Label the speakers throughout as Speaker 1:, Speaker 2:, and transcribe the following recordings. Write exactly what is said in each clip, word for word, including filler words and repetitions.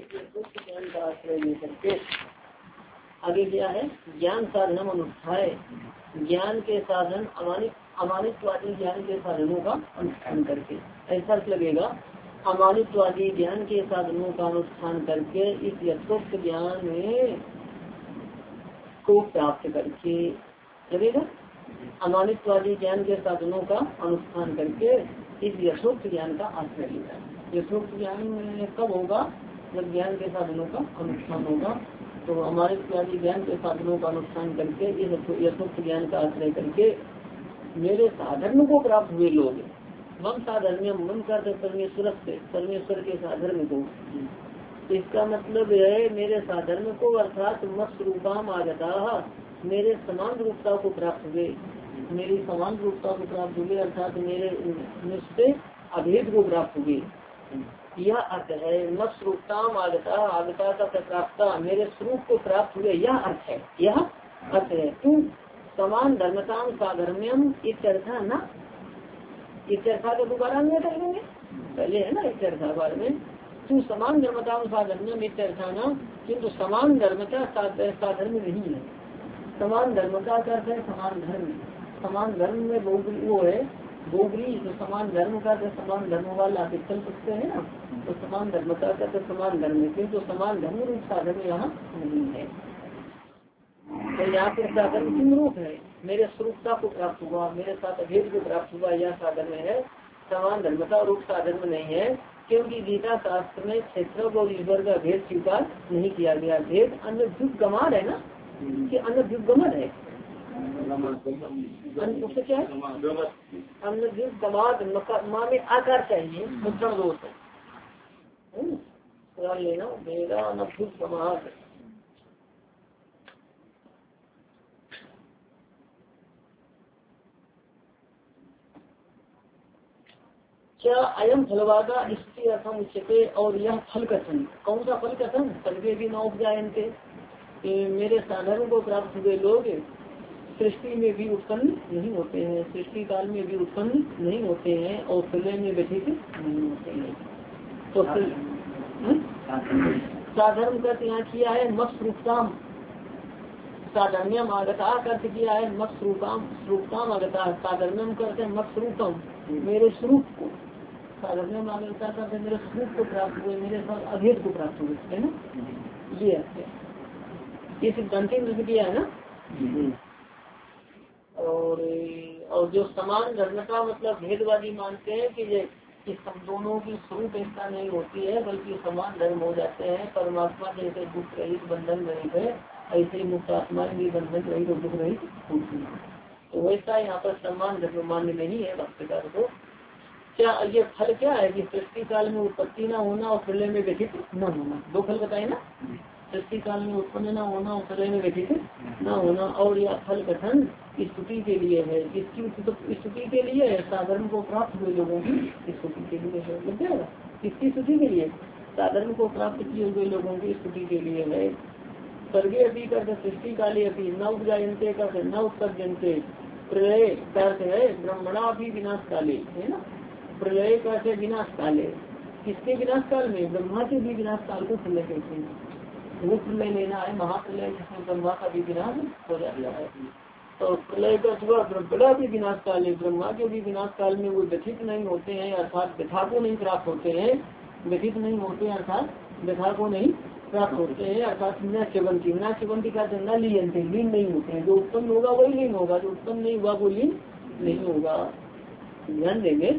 Speaker 1: ज्ञान का आश्रय लेकर के आगे क्या है, ज्ञान साधन अनुष्ठाय, ज्ञान के साधन अमानित अमानितवादी ज्ञान के साधनों का अनुष्ठान करके, ऐसा लगेगा अमानितवादी ज्ञान के साधनों का अनुष्ठान करके इस यथोक्त ज्ञान में को प्राप्त करके लगेगा। अमानितवादी ज्ञान के साधनों का अनुष्ठान करके इस यथोक्त ज्ञान का आश्रय लेगा। यथोक्त ज्ञान कब होगा, जब ज्ञान के साधनों का अनुष्ठान होगा। तो अमानितवादी ज्ञान के साधनों का अनुष्ठान करके इस यथोक्त ज्ञान का आश्रय करके मेरे साधन को प्राप्त हुए लोग, मम साधर्म्य, मन करते परमेश्वर से, परमेश्वर के साधर्म को, इसका मतलब है मेरे साधर्म को अर्थात मत रूपाम आगता, मेरे समान रूपता को प्राप्त हुए, मेरी समान रूपता को प्राप्त हुए अर्थात मेरे मुझसे अभेद को प्राप्त हुए, यह अर्थ है। मत स्वरूपताम आगता, आगता का प्राप्ता, मेरे स्वरूप को प्राप्त हुए, यह अर्थ है, यह अर्थ है। तू समान धर्मताम साधर्म्यम इत्यर्था न, इत्यर्था तो दोबारा अन्य कर लेंगे, पहले है ना इत्यर्था बार में। तू समान धर्मताम साधर्म्यम इत्यर्था न, किंतु समान धर्मता साधर्म नहीं है। समान धर्मता का अर्थ है समान धर्म, समान धर्म में वो है बोगरी, जो समान धर्म का समान धर्म वाला चल सकते हैं ना, तो समान धर्मता का तो समान धर्म के जो समान धर्म रूप साधन यहाँ नहीं है। तो यहाँ पर साधन किन रूप है, मेरे स्वरूपता को प्राप्त हुआ, मेरे साथ अभेद को प्राप्त हुआ, यह साधन है। समान धर्मता रूप साधन में नहीं है, क्योंकि गीता शास्त्र में क्षेत्र और ईश्वर का भेद स्वीकार नहीं किया गया। भेद अन्य युग गमार है ना, कि अन्य युग गमन है, उससे क्या है अन्य युग गमाद, माँ में आकार चाहिए, मुद्रण दोष है लेना, मेरा अनभुत समाज। क्या अयम फलवादा इसके अर्थम उच्चते, और यह फल कथन, कौन सा फल कथन, सर्वे भी न उपजायन्ते, मेरे साधन को प्राप्त हुए लोग सृष्टि में भी उत्पन्न नहीं होते हैं, सृष्टि काल में भी उत्पन्न नहीं होते हैं, और प्रलय में व्यथित नहीं होते हैं। तो साधर्म का यहाँ किया है मत स्वरूपताम, साधर्म्यम आगता अर्थ किया है मत स्वरूपम, स्वरूपताम आगता, साधर्म्यम करते मत स्वरूपम, मेरे स्वरूप को, साधर्म्यम आगता करते मेरे स्वरूप को प्राप्त हुए, मेरे साथ अभेद को प्राप्त हुए, है ना, ये अर्थ है। ये सिद्धांति में किया है ना। और और जो समान धर्म का मतलब भेदवादी मानते हैं कि ये कि सब दोनों की स्वरूप एकता नहीं होती है, बल्कि समान धर्म हो जाते हैं। परमात्मा जैसे दुख रहित बंधन रहित है, ऐसे ही मुक्त आत्मा भी बंधन रहित और दुख रहित होती है। तो वैसा यहाँ पर समान धर्म मान्य नहीं है भक्तकार को। क्या ये फल क्या है कि सृष्टि काल में उत्पत्ति न होना और प्रलय में व्यथित न होना, दो फल बताए ना, सृष्टि काल में उत्पन्न न होना और प्रलय में व्यथित न होना। और यह फल कथन स्तुति के लिए है, इसकी स्तुति के लिए है, साधर्म को प्राप्त हुए लोगों की स्तुति के लिए है। लग जाएगा, किसकी स्तुति के लिए, साधर्म को प्राप्त किए हुए लोगों की स्तुति के लिए है। स्वर्गे अभी करते सृष्टि काले अभी न उपजायन्ते करते न उत्सर्जनते, प्रलय करते है ब्रह्मणा भी विनाश काले, है ना, प्रलय करते विनाश काले, किसके विनाश काल में, ब्रह्मा के भी विनाश काल को प्रलय कहते हैं। वो प्रलय लेना है महाप्रलय, जिसमें ब्रह्मा का भी विनाश हो जाता है। तो प्रलय का सुबह ब्रह्मणा भी विनाश काल है, ब्रह्मा के भी विनाश काल में वो व्यथित नहीं होते हैं, अर्थात व्यथा को नहीं प्राप्त होते हैं, व्यथित नहीं होते हैं अर्थात व्यथा को नहीं प्राप्त होते हैं, अर्थात न सेवंती, न सेवंती का न लीयंते, लीन नहीं होते हैं। जो उत्पन्न होगा वही लीन होगा, जो उत्पन्न नहीं हुआ वो लीन नहीं होगा। ध्यान देंगे।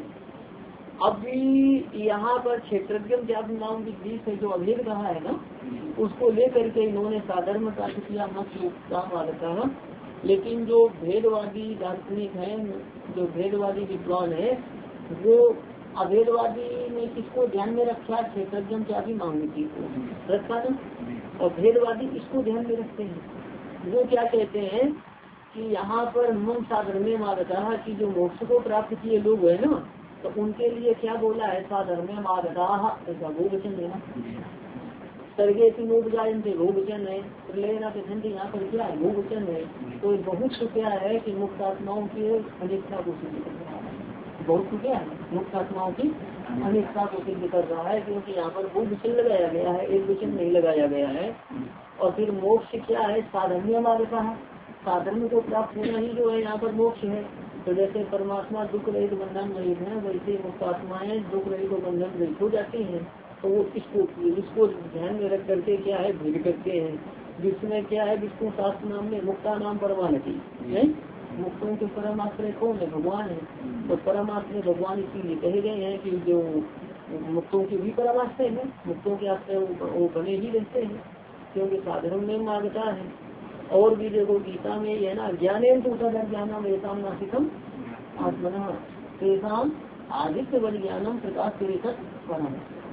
Speaker 1: अभी यहाँ पर क्षेत्रज्ञ नाम विधि से जो अभेद कहा है ना, उसको लेकर के इन्होंने साधर्म का किया मत काम आता है। लेकिन जो भेदवादी दार्शनिक है, जो भेदवादी विद्वान है, वो अभेदवादी ने किसको ध्यान में रखा, क्षेत्रज्ञ क्या भी मांगती को रखा ना, और भेदवादी इसको ध्यान में रखते हैं। वो क्या कहते हैं कि यहाँ पर मन साधन में मारता कि जो मोक्ष को प्राप्त किए लोग है ना, तो उनके लिए क्या बोला है, साधर्म में मारदा, ऐसा वो वचन देना। सर्गे की लोग जायन्ते वो वचन है, प्रलय ना प्रसन्न यहाँ पर क्या है वो वचन है। तो बहुत क्या है कि मुक्त आत्माओं की अनिच्छा को सिद्ध कर रहा है, बहुत क्या है मुक्त आत्माओं की अनेकता को सिद्ध कर रहा है, क्योंकि यहाँ पर दो वचन लगाया गया है, एक वचन नहीं लगाया गया है। और फिर मोक्ष क्या है, साधन्य मार्ग का है, साधन को प्राप्त होना ही जो है यहाँ पर मोक्ष है। तो जैसे परमात्मा दुख रहित बंधन रहित है, वैसे मुक्त आत्माएं दुख रहित बंधन रहित हो जाती हैं। तो वो इसको इसको ध्यान में रख करके क्या है भेद करते हैं, जिसमें क्या है विष्णु शास्त्र नाम में मुक्ता नाम परमानति है। मुक्तों के परम आश्रय कौन है, भगवान है। तो परम आश्रय भगवान इसीलिए कहे गए हैं कि जो मुक्तों के भी परम आश्रय है, मुक्तों के आश्रय वो बने ही रहते हैं, क्योंकि साधन में मांगता है। और भी देखो गीता में ये है ना, ज्ञानेन तो ज्ञानम एसाम नासिकम आत्मना तेसाम आदित्य बल ज्ञानम प्रकाश परम।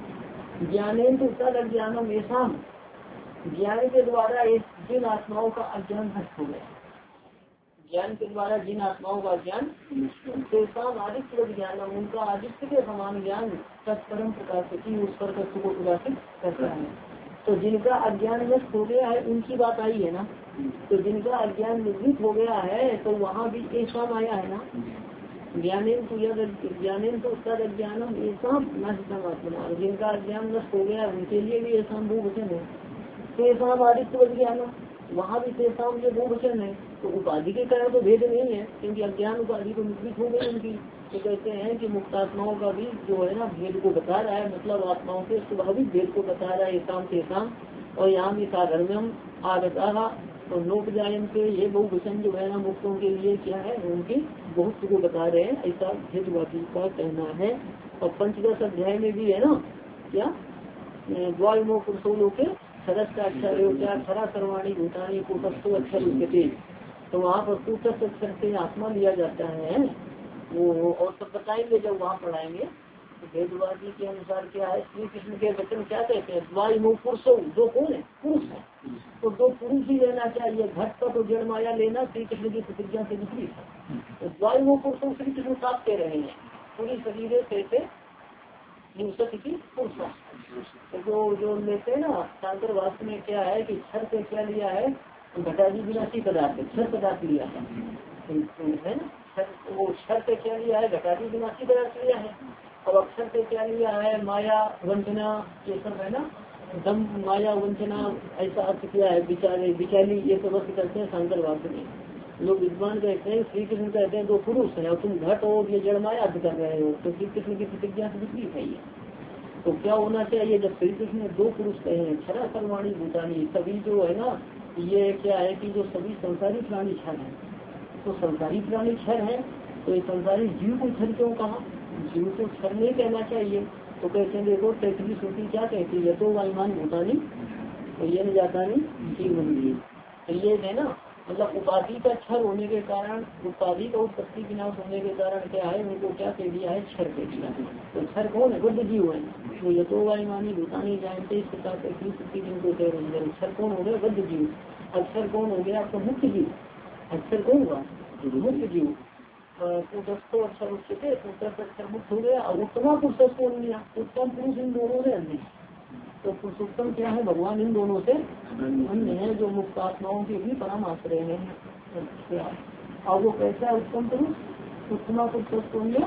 Speaker 1: ज्ञानेन तो ज्ञानम एसाम, ज्ञान के द्वारा जिन आत्माओं का अज्ञान नष्ट हो गया, ज्ञान के द्वारा जिन आत्माओं का ज्ञान तेसाम आदित्य ज्ञानम, उनका आदित्य के समान ज्ञान तत्परम प्रकाश की उस पर तत्व को प्रकाशित करता है। तो जिनका अज्ञान नष्ट हो गया है उनकी बात आई है ना। तो जिनका अज्ञान निवृत्त हो गया है तो वहाँ भी ऐसा आया है ना, ज्ञानेन तो ज्ञानेन तो ज्ञानम ऐसा नष्टम आत्मा, जिनका अज्ञान नष्ट हो गया उनके लिए भी ऐसा दो वचन है। तेसाम आदित्य ज्ञानम, वहाँ भी तेसाम ये दो वचन है। तो उपाधि के कारण तो भेद नहीं है, क्योंकि अज्ञान उपाधि को निवृत्त हो गई उनकी। तो कहते हैं कि मुक्त आत्माओं का भी जो है ना भेद को बता रहा है, मतलब आत्माओं के स्वाभाविक भेद को बता रहा है एसाम तेसाम। और यहाँ भी साधर्म्यम आगता तो लोक जायंते, ये बहुवचन जो है ना मुक्तों के लिए क्या है उनके बहुत को बता रहे हैं, ऐसा भेदवादी का कहना है। और पंचदश अध्याय में भी है ना क्या द्वाइमो पुरुषों लोके सरस का अक्षर क्या खरा सर्वाणी भूतानी कूटस्थो अक्षर उच्चते। तो वहाँ पर कूटस्थ अक्षर से आत्मा लिया जाता है वो, और सब बताएंगे जब वहाँ पढ़ाएंगे। तो भेदवादी के अनुसार क्या है, श्री कृष्ण के वचन क्या कहते हैं, द्वाइमो पुरुषों, दो कौन है पुरुष है, तो दो पुरुष ही लेना चाहिए। घट का तो जड़ माया लेना श्री कृष्ण की प्रतिज्ञा से विपरीत है। तो द्वाइमो पुरुषों श्री कृष्ण साथ कह रहे हैं, पूरी शरीर से की पुरुष। तो जो जो लेते हैं ना शांकर वास्तव में क्या है कि क्षर से क्या लिया है, घटादी विनाशी पदार्थ, क्षर पदार्थ लिया है, है ना। वो क्षर से क्या लिया है, घटादी विनाशी पदार्थ लिया है। और अक्षर से क्या लिया है, माया वंचना ये सब है ना, दम माया वंचना ऐसा अर्थ किया है, विचारे विचारी ये सब अर्थ करते हैं शांकर वास्तव में। लोग विद्वान कहते हैं श्री कृष्ण कहते हैं दो पुरुष है और तुम घट हो ये जड़ माया अर्थ कर रहे हो, तो श्री कृष्ण की प्रतिज्ञा से विपरीत है ये। तो क्या होना चाहिए, जब श्री कृष्ण ने दो पुरुष कहे हैं क्षरा सर्वाणी भूतानी, सभी जो है ना ये क्या है कि जो सभी संसारी प्राणी क्षर है, तो संसारी प्राणी क्षर है, तो ये संसारी जीव को क्षर क्यों कहा, जीव को क्षर नहीं कहना चाहिए। तो कहते हैं देखो तैतरी श्रुति क्या कहती है, तो वायुमान भूतानी तो ये न जाता नहीं जीवन जीव, तो ये है ना मतलब उपाधि का क्षर होने के कारण, उपाधि का उत्पत्ति विनाश होने के कारण क्या है उनको क्या कह दिया है, क्षर कह दिया है। तो क्षर कौन है, बुद्ध जीव है। तो ये तो वायुमानी भूतानी जानते इस प्रकार से जिनको कह रहे हैं, क्षर कौन हो गया, बुद्ध जीव। अक्षर कौन हो गया आपका, मुक्त जीव। अक्षर कौन हुआ, मुक्त जीव। कुटस्थो अक्षर उच्चते, कुटस्थ अक्षर मुक्त हो गया। और उत्तम पुरुष कौन लिया, उत्तम पुरुष इन दोनों में अन्य। तो पुरुषोत्तम क्या है, भगवान इन दोनों से अन्य है, जो मुक्त आत्माओं के भी परम आश्रय है। और वो कैसा है उत्तम पुरुष, उत्तम पुरुष कौन लिया,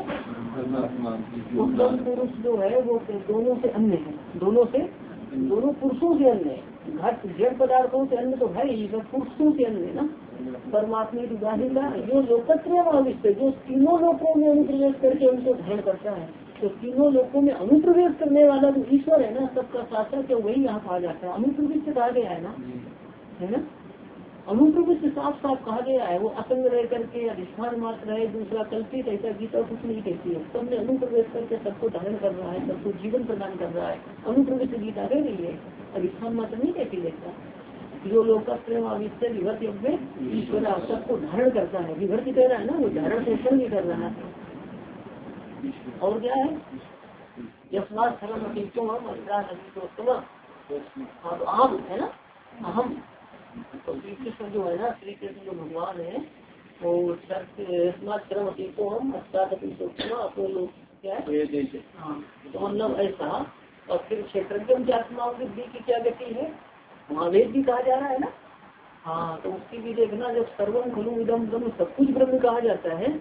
Speaker 1: उत्तम पुरुष जो है वो दोनों से अन्य है, दोनों से दोनों पुरुषों से अन्य है। घट जड़ पदार्थों से अन्य तो है ही, सब पुरुषों से अन्य ना। परमात्मा की उदाहरण जो लोकत्र भविष्य, जो तीनों लोकों में अनुप्रवेश करके उनको धारण करता है। तो तीनों लोकों में अनुप्रवेश करने वाला जो ईश्वर है ना, सबका शासक है, वही यहाँ कहा जाता है। अनुप्रविष्ट कहा गया है ना, है ना, अनुप्रविष्ट साफ साफ कहा गया है। वो असंग रह करके अधिष्ठान मात्र है, दूसरा कल्पित, ऐसा गीता कुछ नहीं कहती है। सबने अनुप्रवेश करके सबको धारण कर रहा है, सबको जीवन प्रदान कर रहा है। अनुप्रविष्ट गीता कह रही है, अधिष्ठान मात्र नहीं कहती। देखता जो लोग विभर्त ईश्वर सबको धारण करता है, विभर्त कह रहा है ना, वो धारण पोषण भी कर रहा है। और क्या है, यशमात सरम अतीतोम अतीतोत्तम। हाँ तो अहम है ना, अहम। तो श्री कृष्ण जो है ना, श्री कृष्ण जो भगवान है वो यशमात सरम अतीतोम अतीतोत्तम, अपने लोग क्या है, हाँ तो मतलब ऐसा। और फिर क्षेत्रज्ञ की आत्माओं की क्या गति है, महावेद भी कहा जा रहा है ना। हाँ तो उसकी भी देखना, जब सर्वम खलु इदम ब्रह्म, सब कुछ ब्रह्म कहा जाता है,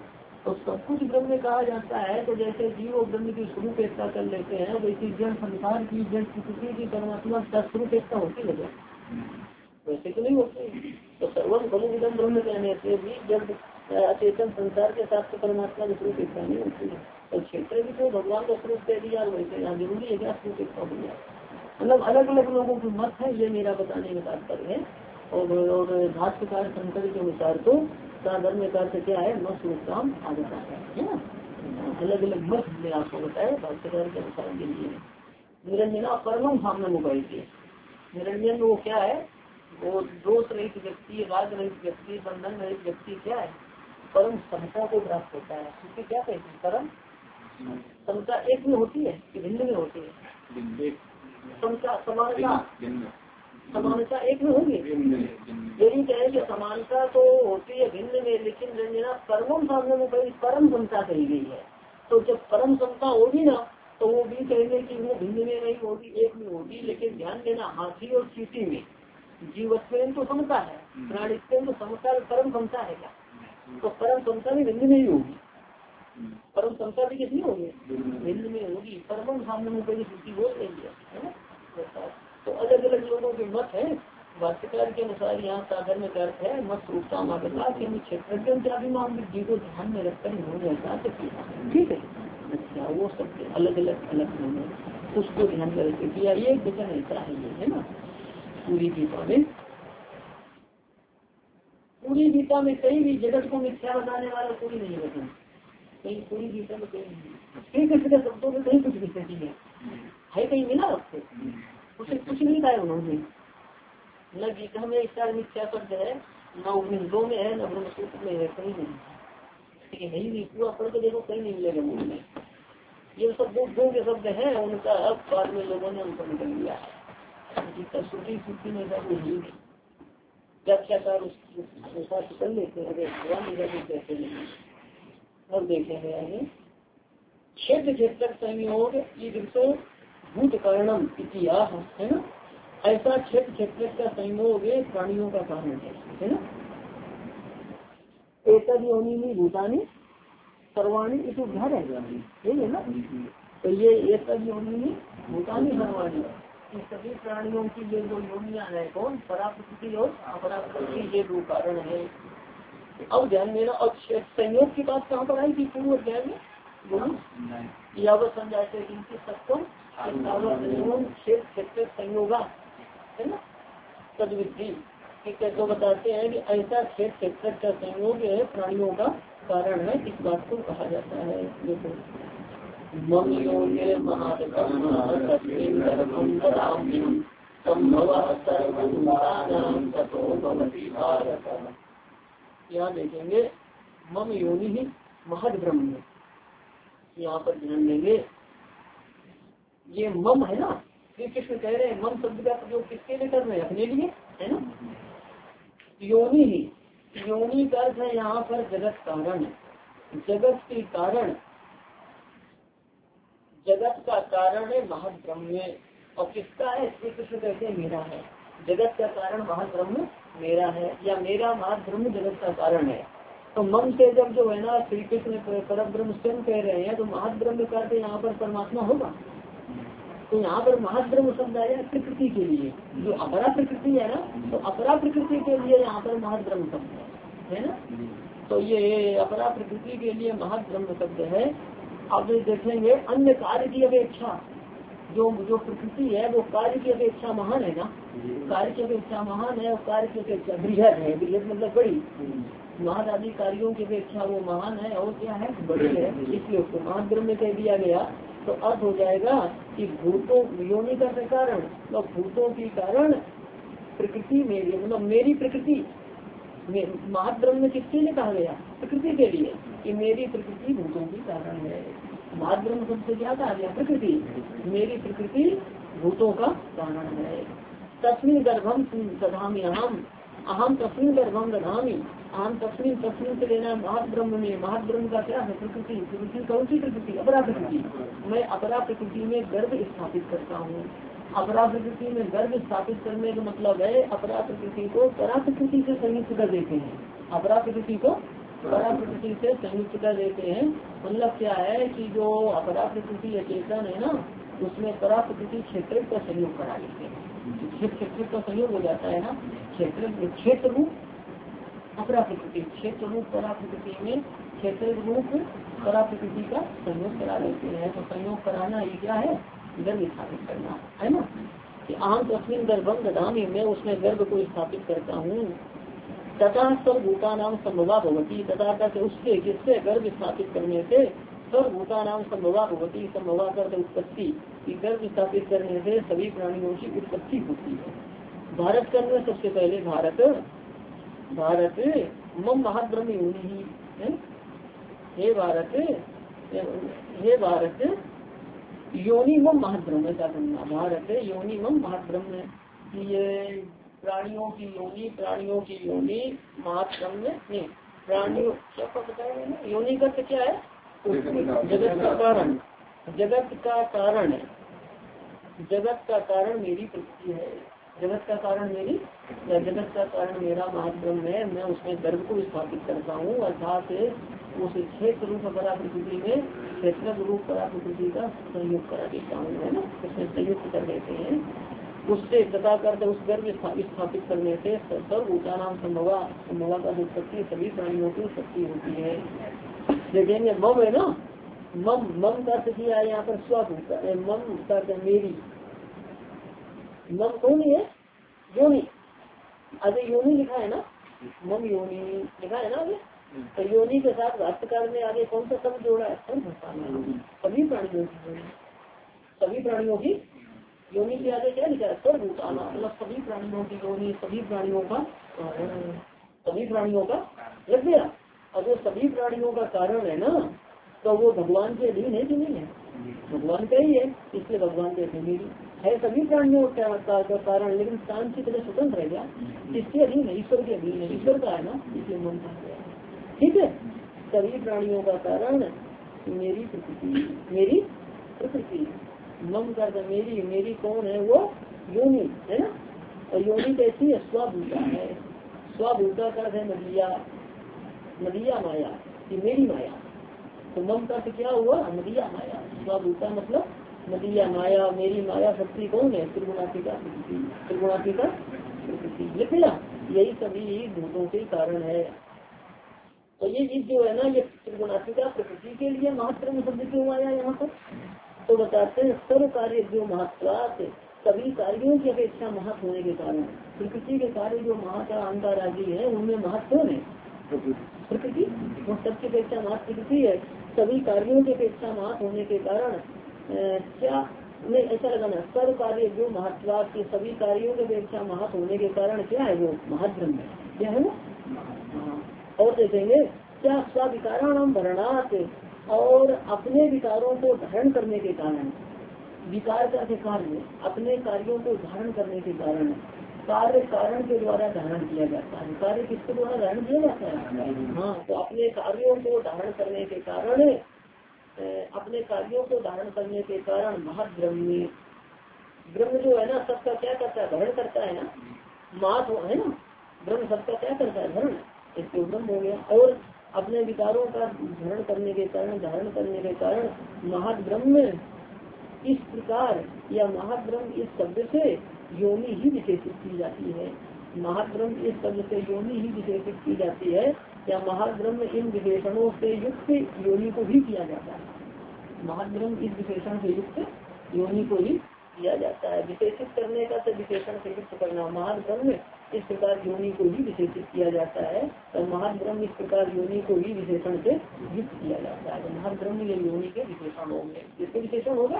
Speaker 1: तो सब कुछ ब्रह्म कहा जाता है। तो जैसे जीव और ब्रह्म की स्वरूप एकता कर लेते हैं, वैसी जड़ संसार की, जड़ प्रकृति की, परमात्मा का स्वरूप एकता होती है, वैसे तो नहीं होती। तो सर्वम खलु इदम ब्रह्म कहने से भी जब अचेतन संसार के साथ तो परमात्मा की स्वरूप एकता नहीं होती है। तो क्षेत्र भी तो भगवान का स्वरूप कह दिया, वैसे यहाँ जरूरी है क्या स्वरूप एकता हो गया। मतलब अलग अलग लोगों की मत है, ये मेरा बताने का तात्पर्य है। और और भाष्यकार शंकर के अनुसार तो साधर्म का अर्थ क्या है, मत स्वरूप आ जाता है ना। अलग अलग मत हमने आपको बताया भाष्यकार के अनुसार के लिए। निरंजना परम सामने मोबाइल के निरंजन वो क्या है, वो दोष रहित व्यक्ति, राग रहित व्यक्ति, बंधन रहित व्यक्ति क्या है, परम समता को प्राप्त होता है। उसकी क्या कहती है, परम समता एक में होती है कि भिन्न में होती है, समता समानता समानता एक में होगी। यही कहे कि समानता तो होती है भिन्न में, लेकिन रंजना परम सामने में कहीं परम समता कही गई है। तो जब परम समता होगी ना, तो वो भी कहेंगे कि वो भिन्न में नहीं होगी, एक में होगी। लेकिन ध्यान देना, हाथी और चींटी में जीवत्व तो समता है, प्राणित्व तो समता, परम समता है क्या, तो परम समता भी भिन्न में ही होगी। परम समता भी कितनी होगी, भिन्न में होगी। परम सामने में कोई स्थिति बोल रही है। तो अलग अलग लोगों के मत है। भाष्यकार के अनुसार यहाँ साधन में अर्थ है मत रूपता माता के क्षेत्र का भी मान बुद्धि को ध्यान में रखकर इन्होंने ऐसा किया, ठीक है। अच्छा, वो सब अलग अलग अलग होंगे, उसको ध्यान में रख किया। ये वचन ऐसा है, ये है ना। पूरी गीता में पूरी गीता में कहीं भी जगत को मिथ्या बताने वाला कोई नहीं वचन, कहीं पूरी गीता में कहीं नहीं। श्री कृष्ण के शब्दों में कहीं कुछ भी नहीं है, है कहीं मिला आपको, उसे कुछ नहीं कहा उन्होंने। न गीता में इसका मिथ्या शब्द है, न उपनिषदों में है, न ब्रह्मसूत्र में है, कहीं नहीं है ही नहीं। पूरा पढ़ के देखो, कहीं नहीं मिलेगा मूल में। ये सब बुद्धों के शब्द है, उनका अब बाद में लोगों ने उनको निकल लिया है। श्रुति श्रुति में नहीं व्याख्याकार उसका कर लेते हैं, भगवान कहते हैं। और देखेंगे आगे क्षेत्र क्षेत्र संयोग भूत कारणम इतिहास है ना। ऐसा क्षेत्र क्षेत्र का संयोग प्राणियों का कारण है, है ना। एक योनि में भूतानी सर्वाणी इस घर है, यही है ना। तो ये एक योनि में भूतानी सर्वाणी, सभी प्राणियों की ये दो योनियां है, कौन, पराप्रकृति और अपराप्रकृति, ये दो कारण है। अब ध्यान देना। और संयोग की बात कहाँ पर आई थी पूर्व अध्याय में, बोलो यावत समझाते इनकी सत्व क्षेत्र संयोगा है ना, तद्विधि। तो बताते हैं कि ऐसा क्षेत्र क्षेत्र का संयोग है प्राणियों का कारण है, इस बात को कहा जाता है। देखो मम योगे यहाँ देखेंगे मम योनि ही महद ब्रह्म, यहाँ पर ध्यान देंगे। ये मम है ना, श्री कृष्ण कह रहे हैं मम शब्द का प्रयोग किसके लिए कर रहे हैं, अपने लिए, है ना। योनि ही, योनि का अर्थ है यहाँ पर जगत कारण, जगत के कारण, जगत का कारण है महद ब्रह्म। और किसका है, श्री कृष्ण कहते हैं मेरा है, जगत का कारण महद ब्रह्म मेरा है, या मेरा महद ब्रह्म जगत का कारण है। तो मम से जब जो है ना श्री कृष्ण परम ब्रह्म स्वयं कह रहे हैं, तो महद ब्रह्म का यहाँ पर परमात्मा होगा। तो यहाँ पर महद ब्रह्म शब्द आया प्रकृति के लिए, जो अपरा प्रकृति है ना, तो अपरा प्रकृति के लिए यहाँ पर महद ब्रह्म शब्द है ना। तो ये अपरा प्रकृति के लिए महद ब्रह्म शब्द है। अब देखेंगे अन्य कार्य की अपेक्षा जो जो प्रकृति है वो कार्य की अपेक्षा महान है ना, कार्य की अपेक्षा महान है, और कार्य की अपेक्षा बृहद है, बृहद मतलब बड़ी, महद आदि कार्यों की अपेक्षा वो महान है, और क्या है, बड़ी है, इसलिए उसको महद ब्रह्म कह दिया गया। तो अर्थ हो जाएगा कि भूतों योनि का कारण, तो भूतों की कारण प्रकृति मेरी, मतलब मेरी प्रकृति, महद ब्रह्म किसके लिए कहा गया, प्रकृति के लिए, कि मेरी प्रकृति भूतों की कारण है। महद ब्रह्म सबसे क्या कहा गया, प्रकृति, मेरी प्रकृति भूतों का कारण है। तस्मिन गर्भम दधामी अहम, अहम तस्मिन गर्भम दधामी, अहम तस्मिन तस्मिन से लेना महद ब्रह्म में, महद ब्रह्म का क्या है, प्रकृति, प्रकृति कौन सी प्रकृति, अपरा प्रकृति, मैं अपरा प्रकृति में गर्भ स्थापित करता हूँ। अपरा प्रकृति में गर्भ स्थापित करने का मतलब है अपरा प्रकृति को परा प्रकृति से संयुक्त कर देते हैं, अपरा प्रकृति को अपरा प्रकृति से संयुक्त कर देते हैं। मतलब क्या है कि जो अपरा प्रकृति अचेतन है ना, उसमें परा प्रकृति क्षेत्र का संयोग करा देते हैं। क्षेत्र का संयोग हो जाता है ना, क्षेत्र क्षेत्र रूप अपरा प्रकृति, क्षेत्र रूप परा प्रकृति में क्षेत्र रूप परा प्रकृति का संयोग करा देते हैं। तो संयोग कराना ये क्या है, गर्भ स्थापित करना है ना, कि आम तस्वीर गर्भम दधामी, मैं उसमें गर्भ को स्थापित करता हूँ। तथा सर्वभूता नाम संभवा भवती, तथा करके उससे जिससे गर्भ स्थापित करने से सर्वभूता नाम संभवा भवती, संभवा करते उत्पत्ति, गर्भ स्थापित करने से सभी प्राणियों की उत्पत्ति होती है। भारत करने सबसे पहले भारत भारत मम महाब्रह्म योनि ही है। हे भारत हे भारत योनि मम महाब्रह्म का करना, भारत योनि मम महाब्रह्म, ये प्राणियों की योनि, प्राणियों की योनि महाब्रह्म नहीं, प्राणियों क्या बताया ना, योनि का क्या है, जगत का कारण, जगत का कारण है, जगत का कारण मेरी प्रकृति है, जगत का कारण मेरी या जगत का कारण मेरा महाब्रह्म है। मैं उसमें गर्भ को स्थापित करता हूँ, अर्थात उस क्षेत्र रूप परा प्रकृति में क्षेत्र रूप परा प्रकृति का संयोग करा देता हूँ, है ना, उसमें संयुक्त कर देते हैं। उससे तथा करते उस गर्भ स्थापित करने से सर्वभूता नाम संभवा, संभवा का उत्पत्ति सभी प्राणियों की उत्पत्ति होती है। देखेंगे मम है ना, मम मम का अर्थ किया है यहाँ पर स्वभूता, मम का अर्थ मेरी, मम कौन है, योनि, अरे योनि लिखा है ना, मम योनि लिखा है ना अभी, तो योनि के साथ भाष्यकार में आगे कौन सा शब्द जोड़ा है, सभी प्राणियों की योनि, सभी प्राणियों की योनि के आगे क्या लिखा है, सर्वभूताना, मतलब सभी प्राणियों की योनि, सभी प्राणियों का, सभी प्राणियों का लग गया। और जो सभी प्राणियों का कारण है ना, तो वो भगवान के अधीन है कि नहीं है, भगवान का ही है, इसलिए भगवान के अधीन है सभी प्राणियों का कारण, लेकिन प्राण की तरह स्वतंत्र है क्या, किसके अधीन है, ईश्वर के अधीन है, ईश्वर का है ना, इसलिए मन का है। ठीक है, सभी प्राणियों का कारण मेरी प्रकृति, मेरी प्रकृति, मम कर मेरी, मेरी कौन है, वो योनि है ना, और योनि कैसी है, स्वभूता है, स्वभूता का है मदिया, मदिया माया, ये मेरी माया, तो मम का क्या हुआ, मदिया माया, स्वभूता मतलब मदिया माया, मेरी माया शक्ति कौन है, त्रिगुणात्मिका प्रकृति, त्रिगुणात्मिका प्रकृति लिख लिया, यही सभी भूतों के कारण है। तो ये चीज जो है ना, ये त्रिगुणात्मिका प्रकृति के लिए महत्व शब्द क्यों आया यहाँ पर, तो बताते हैं सर्व कार्य जो महत्वात, सभी कार्यों की अपेक्षा महत्व होने के कारण, प्रकृति के कार्य जो महत्व अहंकार आदि है उनमें महत्व है प्रकृति, वो सबकी अपेक्षा महत्व प्रकृति है, सभी कार्यों की अपेक्षा महत्व होने के कारण क्या नहीं, ऐसा लगाना, सर्व कार्य जो महत्वात के सभी कार्यों की अपेक्षा महत्व होने के कारण क्या है, वो महाब्रह्म है, क्या है ना। और देखेंगे क्या स्विकाराणाम भरणात, और अपने विकारों को धारण करने के कारण, विकार का कार्य अपने कार्यों को धारण करने के कारण, कार्य कारण के द्वारा धारण किया जाता है, कार्य किसके द्वारा धारण किया जाता है, हाँ, तो अपने कार्यों को धारण करने के कारण, अपने कार्यों को धारण करने के कारण महाब्रह्मी, ब्रह्म जो है ना सबका क्या करता है, धारण करता है ना, मात है ना, ब्रह्म सबका क्या करता है, धारण, इसके ब्रह्म हो गया। और अपने विकारों का धारण करने के कारण, धारण करने के कारण महाब्रह्म इस प्रकार, या महाब्रह्म इस शब्द से योनि ही विशेषित की जाती है, महाब्रह्म इस शब्द से योनि ही विशेषित की जाती है, या महाब्रह्म इन विशेषणों से युक्त योनि को भी किया जाता है, महाब्रह्म इस विशेषण से युक्त योनि को ही किया जाता है, विशेषित करने का तो विशेषण से युक्त करना, महाब्रह्म इस प्रकार योनि को ही विशेषित किया जाता है, तो महाब्रह्म इस प्रकार योनि को ही विशेषण से युक्त किया जाता है, तो महाब्रह्म ये योनि के विशेषण होंगे, इसके विशेषण होगा।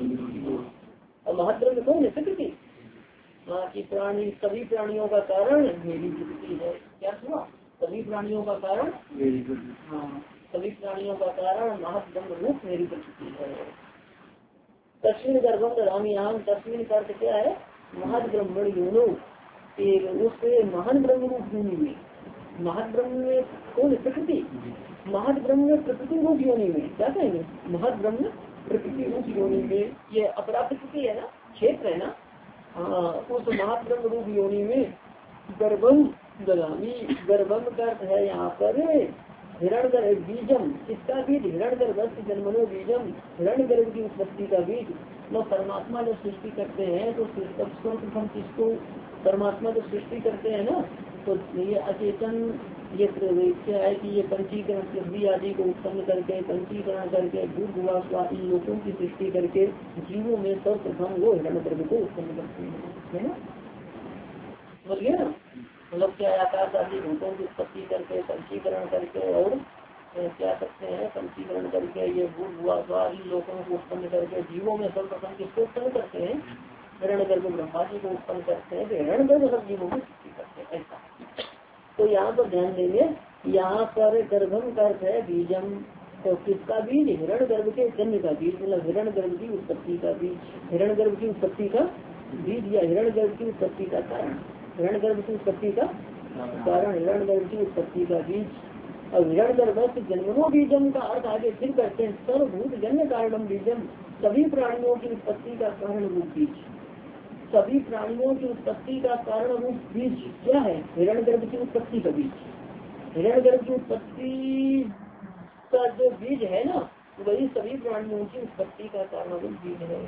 Speaker 1: और महाब्रह्म कौन है, प्रकृति, हाँ, कि प्राणी सभी प्राणियों का कारण मेरी प्रकृति है, क्या हुआ, सभी प्राणियों का कारण, हाँ, सभी प्राणियों का कारण महाब्रह्म रूप मेरी प्रकृति है। तस्मिन गर्भम दधाम्याम, तस्मिन का अर्थ क्या है, महद ब्रह्मण योनो, उस महान ब्रह्म रूप योनि में, महद ब्रह्म में कौन, प्रकृति, महद ब्रह्म में प्रकृति रूप योनि में क्या कहेंगे, महद ब्रह्म प्रकृति रूप योनि में, ये अपरा प्रकृति है ना, क्षेत्र है ना, हाँ, उस महाब्रह्म रूप योनि में गर्भम दधामी, गर्भम का अर्थ है यहाँ पर हिरण गर्भ बीजम, किसका बीज? हिरण गर्भ जन्मनो बीजम, हिरण गर्भ की उत्पत्ति का बीज। लोग परमात्मा जब सृष्टि करते हैं तो सर्वप्रथम किसको, परमात्मा जब सृष्टि करते हैं ना, तो ये अचेतन ये क्या है कि ये पंचीकरण पृथ्वी आदि को उत्पन्न करके पंचीकरण करके भूत भुआ इन लोगों की सृष्टि करके जीवों में सर्वप्रथम वो हिरण गर्भ को उत्पन्न करते हैं, है ना, समझ गया ना। मतलब क्या आकाश आदि भूतों की उत्पत्ति करके पंचीकरण करके और क्या करते हैं, पंचीकरण करके ये भूत भुआ इन लोगों को उत्पन्न करके जीवों में सर्वप्रथम किसको उत्पन्न करते हैं? हिरण गर्भ ब्रह्मा जी को उत्पन्न करते हैं, तो हिरण गर्भ सब जीवों की सृष्टि करते हैं ऐसा। तो यहाँ पर ध्यान देंगे, यहाँ पर गर्भम का अर्थ है बीजम, तो किसका बीज? हिरण गर्भ के जन्म का बीज, मतलब हिरण गर्भ की उत्पत्ति का बीज, हिरण गर्भ की उत्पत्ति का बीज या हिरण गर्भ की उत्पत्ति का कारण, हिरण गर्भ की उत्पत्ति का कारण, हिरण गर्भ की उत्पत्ति का बीज। और हिरण गर्भ जन्मनो बीजम का अर्थ आगे फिर करते हैं सर्वभूत जन्य कारणम बीजम, सभी प्राणियों की उत्पत्ति का कारण रूप बीज, सभी प्राणियों की उत्पत्ति का कारण रूप बीज क्या है? हिरण गर्भ की उत्पत्ति का बीज। हिरण गर्भ की उत्पत्ति का जो बीज है ना, वही सभी प्राणियों की उत्पत्ति का कारण रूप बीज है।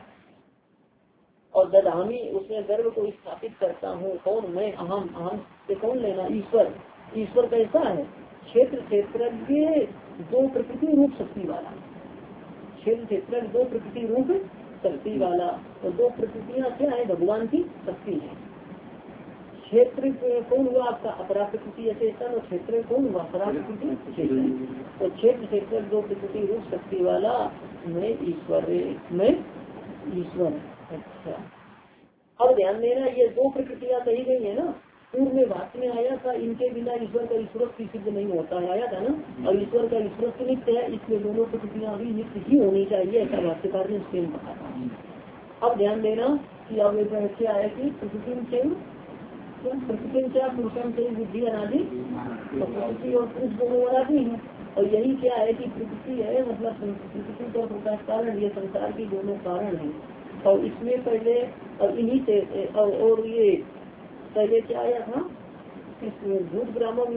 Speaker 1: और ददामी, उसमें गर्भ को स्थापित करता हूँ, कौन? मैं, अहम, अहम से कौन लेना? ईश्वर। ईश्वर कैसा है? क्षेत्र क्षेत्रज्ञ दो प्रकृति रूप शक्ति वाला, क्षेत्र क्षेत्र दो प्रकृति रूप शक्ति वाला। तो दो प्रकृतियाँ क्या है? भगवान की शक्ति है। क्षेत्र कौन हुआ आपका? अपरा प्रकृति अचेतन, और क्षेत्र कौन हुआ? अपरा प्रकृति चेतन। तो क्षेत्र क्षेत्र दो प्रकृति रूप शक्ति वाला मैं ईश्वर, मैं ईश्वर। अच्छा, अब ध्यान देना, ये दो प्रकृतियाँ कही गई है ना, पूर्व में वाक्य में आया था इनके बिना ईश्वर का ईश्वरत्व सिद्ध नहीं होता है, आया था ना। और ईश्वर का ईश्वरत्व नित्य है, इसलिए दोनों प्रकृतियाँ भी नित्य ही होनी चाहिए, ऐसा भाष्यकार ने इसके बताया। अब ध्यान देना कि अब क्या है कि प्रकृति प्रकृति क्या पुरुषम से बुद्धि अनादि, तो प्रकृति और पुरुष दोनों अनादि है। और यही क्या है कि प्रकृति है, मतलब प्रकृति का प्रकाश कारण, ये संसार की दोनों कारण है। और इसमें पहले और इन्हीं से और, और ये पहले क्या आया था? भूत ब्राह्मण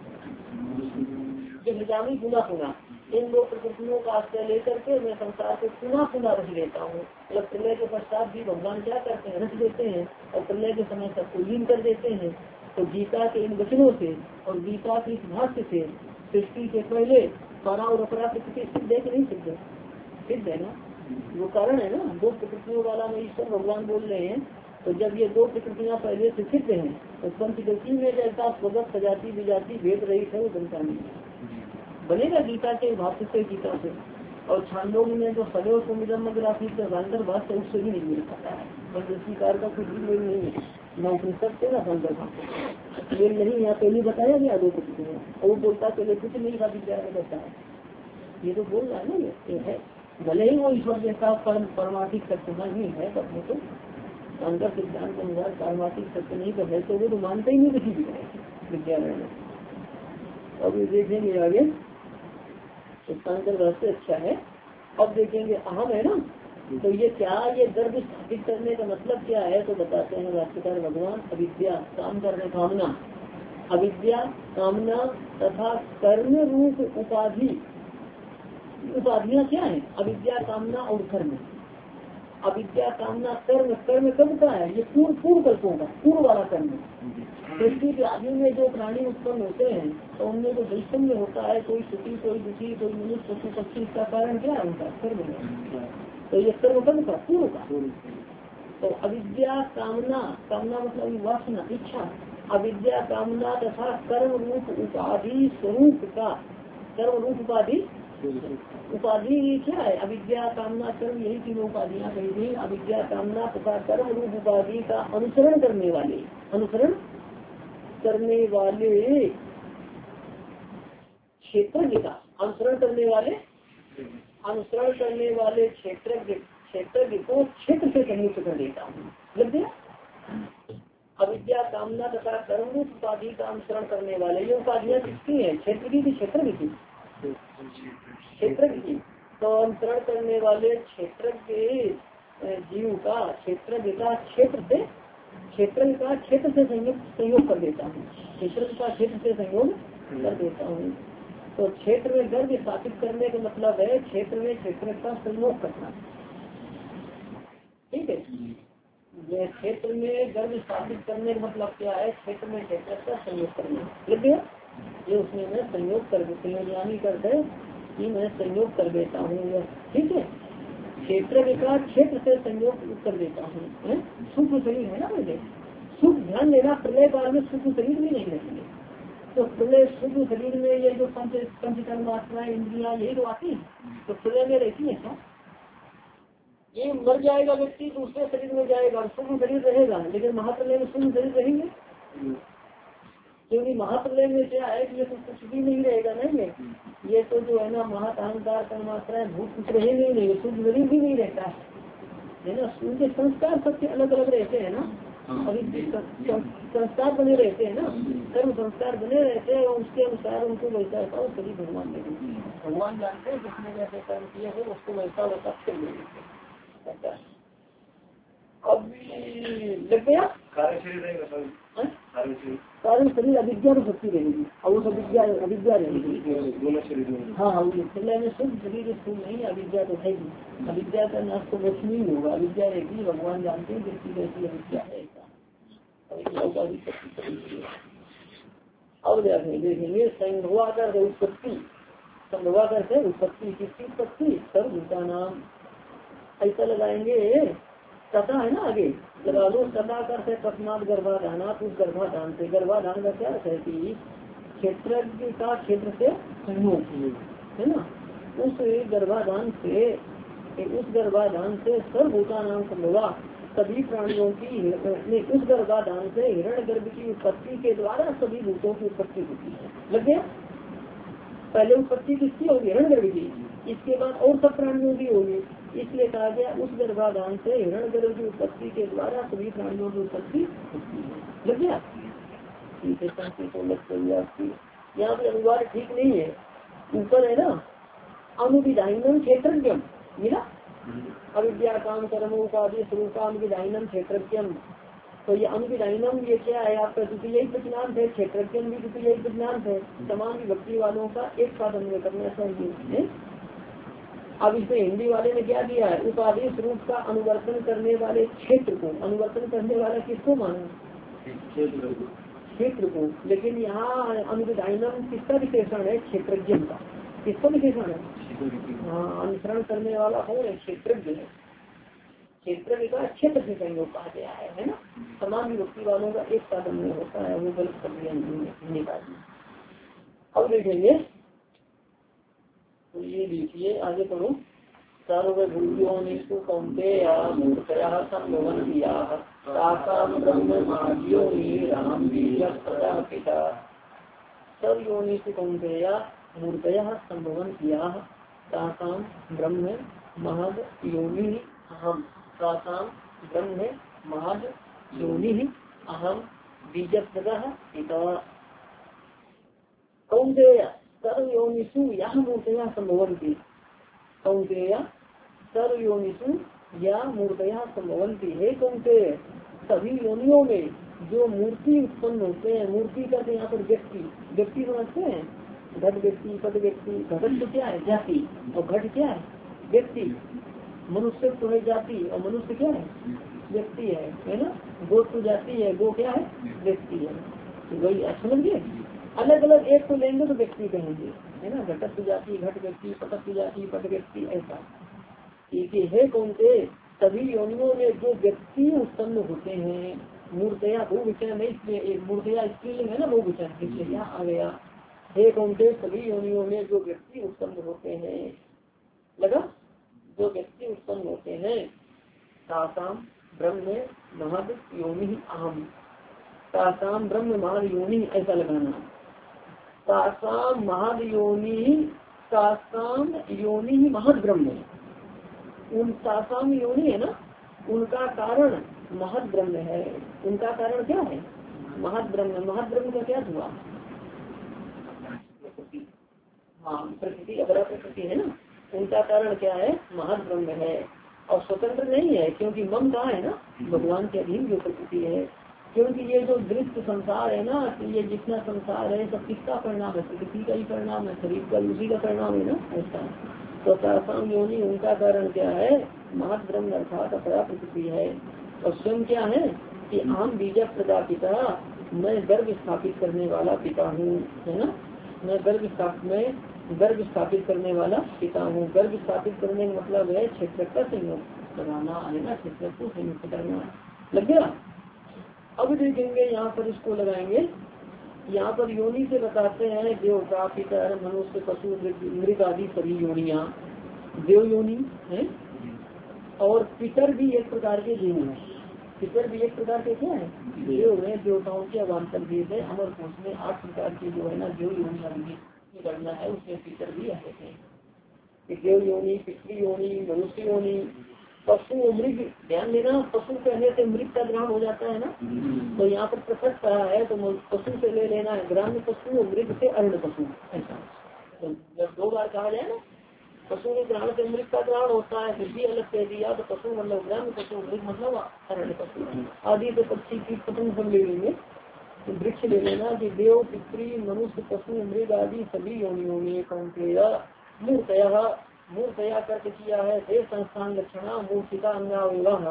Speaker 1: जगजामी पुनः पुनः, इन दो प्रकृतियों का आश्रय लेकर के मैं संसार को पुनः पुनः रच लेता हूँ। मतलब प्रलय के पश्चात भी भगवान क्या करते हैं? रच देते हैं, और प्रलय के समय सबको लीन कर देते हैं। तो गीता के इन वचनों से और गीता के इस भाष्य से सृष्टि के पहले परा और अपरा प्रकृति सिद्ध है कि नहीं सिद्ध? सिद्ध है ना, वो कारण है ना। दो प्रकृतियों वाला में ईश्वर भगवान बोल रहे हैं। तो जब ये दो प्रकृतियाँ पहले से सिद्ध हैं, तो पंचदशी में जैसा स्वगत सजाती विजाती भेद रही है वो बनता नहीं बनेगा गीता के भाष्य से, गीता से। और छांदोग में जो सदैव सुमिरमग्राफी से रंगर भाष्य उससे भी नहीं मिल पाता है। पंचदशीकार का कुछ भी मेल नहीं है, न उपनिषद से न रंगर भाष्य मेल नहीं। यहाँ पहले बताया गया दो प्रकृतियाँ, और वो बोलता पहले कुछ नहीं था विद्या में रहता है, ये तो बोल रहा है ना। ये है भले ही वो ईश्वर जैसा परमार्थिक सत्य नहीं है, पर वो तो अंतर सिद्धांत के अनुसार पारमार्थिक सत्य नहीं कर, तो वो तो मानते ही नहीं किसी भी विद्यालय में। अब ये देखेंगे आगे, तो शंकर रहस्य अच्छा है। अब देखेंगे अहम है ना, तो ये क्या, ये गर्भ स्थापित करने का मतलब क्या है? तो बताते हैं भाष्यकार भगवान, अविद्या काम करने कामना, अविद्या कामना तथा कर्म रूप उपाधि। उपाधियाँ क्या है? अविद्या कामना और कर्म। अविद्या कामना कर्म, कर्म कब का है? ये पूर्व पूर्व कल्पों का, पूर्व वाला कर्म। सृष्टि के आदि में जो प्राणी उत्पन्न होते हैं, तो उनमें जो वैषम्य होता है, कोई सुखी कोई दुखी कोई मनुष्य पशु पक्षी, इसका कारण क्या है? उनका कर्म है। तो ये कर्म कब का? पूर्व का। तो अविद्या कामना, कामना मतलब वासना इच्छा, अविद्या कामना तथा कर्म रूप उपाधि स्वरूप का, कर्म रूप उपाधि उपाधि क्या है? अविद्या कामना कर्म, यही तीनों उपाधियाँ कही गई। अविद्या कामना तथा कर्म रूप उपाधि का अनुसरण करने वाले, अनुसरण करने वाले क्षेत्रज्ञ का, अनुसरण करने वाले अनुसरण करने वाले क्षेत्रज्ञ क्षेत्रज्ञ को क्षेत्र से संयुक्त कर देता हूँ। लग गया? अविद्या कामना तथा कर्म रूप उपाधि का अनुसरण करने वाले, ये उपाधियाँ किसकी है? क्षेत्र की, क्षेत्र की क्षेत्र की। तो अनुसरण करने वाले क्षेत्र के जीव का, क्षेत्र का क्षेत्र से क्षेत्र का क्षेत्र से संयोग संयोग कर देता हूँ, क्षेत्र का क्षेत्र से संयोग कर देता हूँ। तो क्षेत्र में गर्भ स्थापित करने का मतलब है क्षेत्र में क्षेत्र का संयोग करना। ठीक है, ये क्षेत्र में गर्भ स्थापित करने का मतलब क्या है? क्षेत्र में क्षेत्र का संयोग करना। लग गया? ये उसमें मैं संयोग कर संयोजनानी करते कि मैं संयोग कर देता हूँ। ठीक है, क्षेत्र का क्षेत्र से संयोग कर देता हूँ। सूक्ष्म शरीर है ना, पहले सुख ध्यान देना, प्रलय काल में सूक्ष्म शरीर भी नहीं रहेंगे। तो प्रलय सूक्ष्म शरीर में ये जो पंच पंचकर्म वासनाएं इंद्रियां यही तो आती है, तो प्रलय में रहती है क्या? ये मर जाएगा व्यक्ति, दूसरे शरीर में जाएगा, सूक्ष्म शरीर रहेगा, लेकिन महाप्रलय में सूक्ष्म शरीर रहेंगे, क्योंकि महाप्रलय में क्या है कि ये तो कुछ भी नहीं रहेगा। नहीं है, ये तो जो है ना महाअहंकार कर्माश्रय भूत कुछ रहेंगे ही नहीं, सूक्ष्म शरीर भी नहीं रहता है ना। उनके संस्कार सबसे अलग अलग रहते हैं ना, अभी संस्कार बने रहते हैं ना, कर्म संस्कार बने रहते हैं, उसके अनुसार उनको वैसा वैसा शरीर भगवान दे देते हैं। भगवान जानते हैं जिसने जैसे कर्म किए थे उसको वैसा वैसा कर ले देते हैं। अभी लग गया कारण शरीर अविद्या तो शक्ति रहेगी और उस अविद्या अविद्या रहेगी। हाँ हाँ, प्रलय में शुद्ध शरीर स्थूल नहीं, अविद्या तो है ही। अविद्या का नाश तो कुछ नहीं होगा, अविद्या रहेगी, भगवान जानते हैं जैसी जैसी अविद्या है। अब देखेंगे संघवाकर उत्पत्ति, संघवाकर से उत्पत्ति किसकी उत्पत्ति? सर्वभूता नाम। ऐसा लगाएंगे तथा है ना, आगे लगा लो तथा कर से तस्मात गर्भाधानात, उस गर्भाधान से। गर्भाधान का क्या है कि क्षेत्र का क्षेत्र से संयोग है ना, उस गर्भाधान से उस गर्भाधान से सर्वभूता नाम संभवा, सभी प्राणियों की उस गर्भाधान से हिरण्य गर्भ की उत्पत्ति के द्वारा सभी भूतों की उत्पत्ति होती है। लग गया? पहले उत्पत्ति किसकी होगी? हिरण्य गर्भ की, इसके बाद और सब प्राणियों की होगी। इसलिए कहा गया उस गर्भाधान से हिरण्य गर्भ की उत्पत्ति के द्वारा सभी प्राणियों की उत्पत्ति होती है। लग गया? ठीक है, आपकी यहाँ पे अनुवाद ठीक नहीं है, ऊपर है ना अनुविधाइनम क्षेत्रज्ञम मिला, अविद्या काम कर्म उपाधि स्वरूपाम विधाइनम क्षेत्रज्ञम। तो ये अनुविधाइनम ये क्या है? आपका द्वितीय विज्ञान है, क्षेत्रज्ञम भी द्वितीय विज्ञान है। तमाम विभक्ति वालों का एक साथ अन्वय करना चाहिए। अब इसमें हिंदी वाले ने क्या दिया है? उपाधि स्वरूप का अनुवर्तन करने वाले क्षेत्र को, अनुवर्तन करने वाला किसको माना? क्षेत्र को। लेकिन यहाँ अनुविधाइनम किसका विशेषण है? क्षेत्रज्ञ का। किसका विशेषण है? हाँ, अनुसरण करने वाला हो क्षेत्रज्ञ है। क्षेत्र का क्षेत्र से संयोग कहा गया है, है ना। तमाम विभक्ति वालों का एक साधन में होता है, वो गलत कर दिया निकालिए। अब देखेंगे तो ये देखिए आगे पढ़ो। सर्वभूतियों निषु कौन्तेय मूर्तयः सम्भवन्त्यः तासां ब्रह्ममाद्योनि राम बीजः सदा पिता। सर्वयोनिषु कौन्तेय मूर्तयः सम्भवन्त्यः तासां ब्रह्म महद योनि अहम। तासां ब्रह्म महद योनि अहम बीजः सदा पिता। कौन्तेय सर्वयोनिषु यः मूर्तयः सम्भवन्ति। कौन्तेय सर्वयोनिषु या मूर्तयः सम्भवन्ति। हे कौन्तेय, सभी योनियों में जो मूर्ति उत्पन्न होते हैं, मूर्ति का यहाँ पर व्यक्ति, व्यक्ति समझते हैं, घट व्यक्ति, पद व्यक्ति। घट तो क्या है? जाति, और घट क्या है? व्यक्ति। मनुष्य तो है जाति और मनुष्य क्या है? व्यक्ति है, है ना। गो तो जाति है, गो क्या है? व्यक्ति है। तो वही समझिए, अलग अलग एक को लेंगे तो व्यक्ति कहेंगे, है ना। घटत जाति, घट व्यक्ति, पटक जाति, पट व्यक्ति, ऐसा। ठीक है, कौनते सभी योनियों में जो व्यक्ति उत्पन्न होते हैं, मूर्तया वो विचरण है, इसलिए एक मूर्तया स्त्रीलिंग है ना, वो विचरण इसलिए यहाँ आ गया। हे कौनते सभी योनियों में जो व्यक्ति उत्पन्न होते हैं, लगा, जो व्यक्ति उत्पन्न होते हैं, तासाम ब्रह्म महद योनि अहम। तासाम ब्रह्म महद योनि ऐसा लगाना। तासाम महद योनि, तासाम योनि ही महद ब्रह्म। उन तासाम योनि है ना, उनका कारण महद ब्रह्म है। उनका कारण क्या है? महद ब्रह्म। महद ब्रह्म का क्या हुआ? हाँ, प्रकृति अपरा प्रकृति है ना, उनका कारण क्या है? महद ब्रह्म है। और स्वतंत्र नहीं है, क्योंकि मम कहाँ है ना, भगवान के अधीन जो प्रकृति है। क्योंकि ये जो दृश्य संसार है ना, तो ये जितना संसार है सब किसका परिणाम है? प्रकृति का ही परिणाम है, शरीर का उसी का परिणाम है ना, ऐसा। तो तासाम योनि उनका कारण क्या है? महत ब्रह्म अर्थात अपरा प्रकृति है। और स्वयं क्या है कि आम बीज प्रजापिता, मैं गर्भ स्थापित करने वाला पिता हूँ, है ना। मैं गर्भ स्थापित में गर्भ स्थापित करने वाला पिता हूँ। गर्भ स्थापित करने का मतलब है क्षेत्र का संयोग लगाना, है ना, क्षेत्र को संयुक्त करना। लग गया। अब देखेंगे यहाँ पर, इसको लगाएंगे। यहाँ पर योनि से बताते हैं देवता, पितर, मनुष्य, पशु, मृग आदि सभी योनियाँ देव योनि है। और पितर भी एक प्रकार के जीव है। पितर भी एक प्रकार के क्या है? देव है। देवताओं के अवान्तर भेद है। अमर कोश में आठ प्रकार की जो है ना देव योनि की गणना है, उसमें पितर भी आते हैं। देव योनि, पितृ योनि, मनुष्य योनि, पशु और मृग। ध्यान देना, पशु कहने से मृग का ग्रहण हो जाता है ना, तो यहाँ पर पृथक कहा है तो पशु से ले लेना है, ग्राम्य पशु और मृग से अरण्य पशु, ऐसा। तो जब दो बार कहा जाए ना, पशु के ग्रहण से मृग का ग्रहण होता है, फिर भी अलग कह दिया, तो पशु मतलब ग्राम्य पशु, मृग मतलब अरण्य पशु आदि। तो पक्षी की पतंग सब ले लेंगे, तो वृक्ष ले लेना कि देव, पितृ, मनुष्य, पशु, मृग आदि सभी योनियों में कौनतया मूर्तया, मूर्तया कर्त किया है देह संस्थान लक्षणा मूर्तिका अंगावयव।